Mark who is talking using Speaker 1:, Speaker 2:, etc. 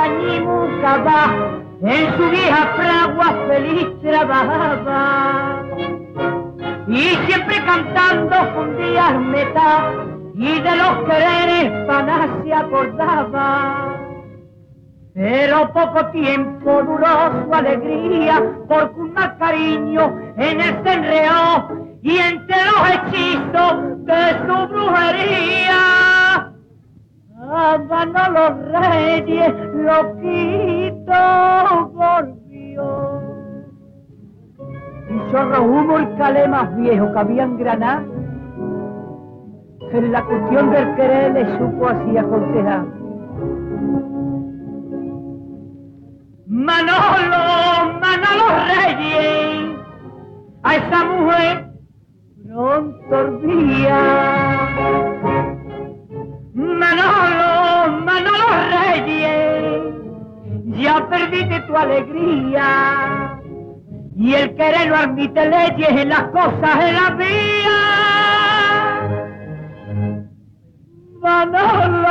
Speaker 1: Cañimucaba, en su vieja fragua feliz trabajaba. Y siempre cantando fundía el metal, y de los quereres panas se acordaba. Pero poco tiempo duró su alegría, porque un mal cariño en él se enreó, y entre los hechizos de su brujería, ganó los reyes, loquito volvió. Y Chorro hubo el calé más viejo que había en Granada, en la cuestión del querer le supo así aconsejar. Manolo, Manolo Reyes, a esa mujer pronto olvida. Manolo, Manolo Reyes, ya perdiste tu alegría, y el querer no admite leyes en las cosas de la vida. Manolo.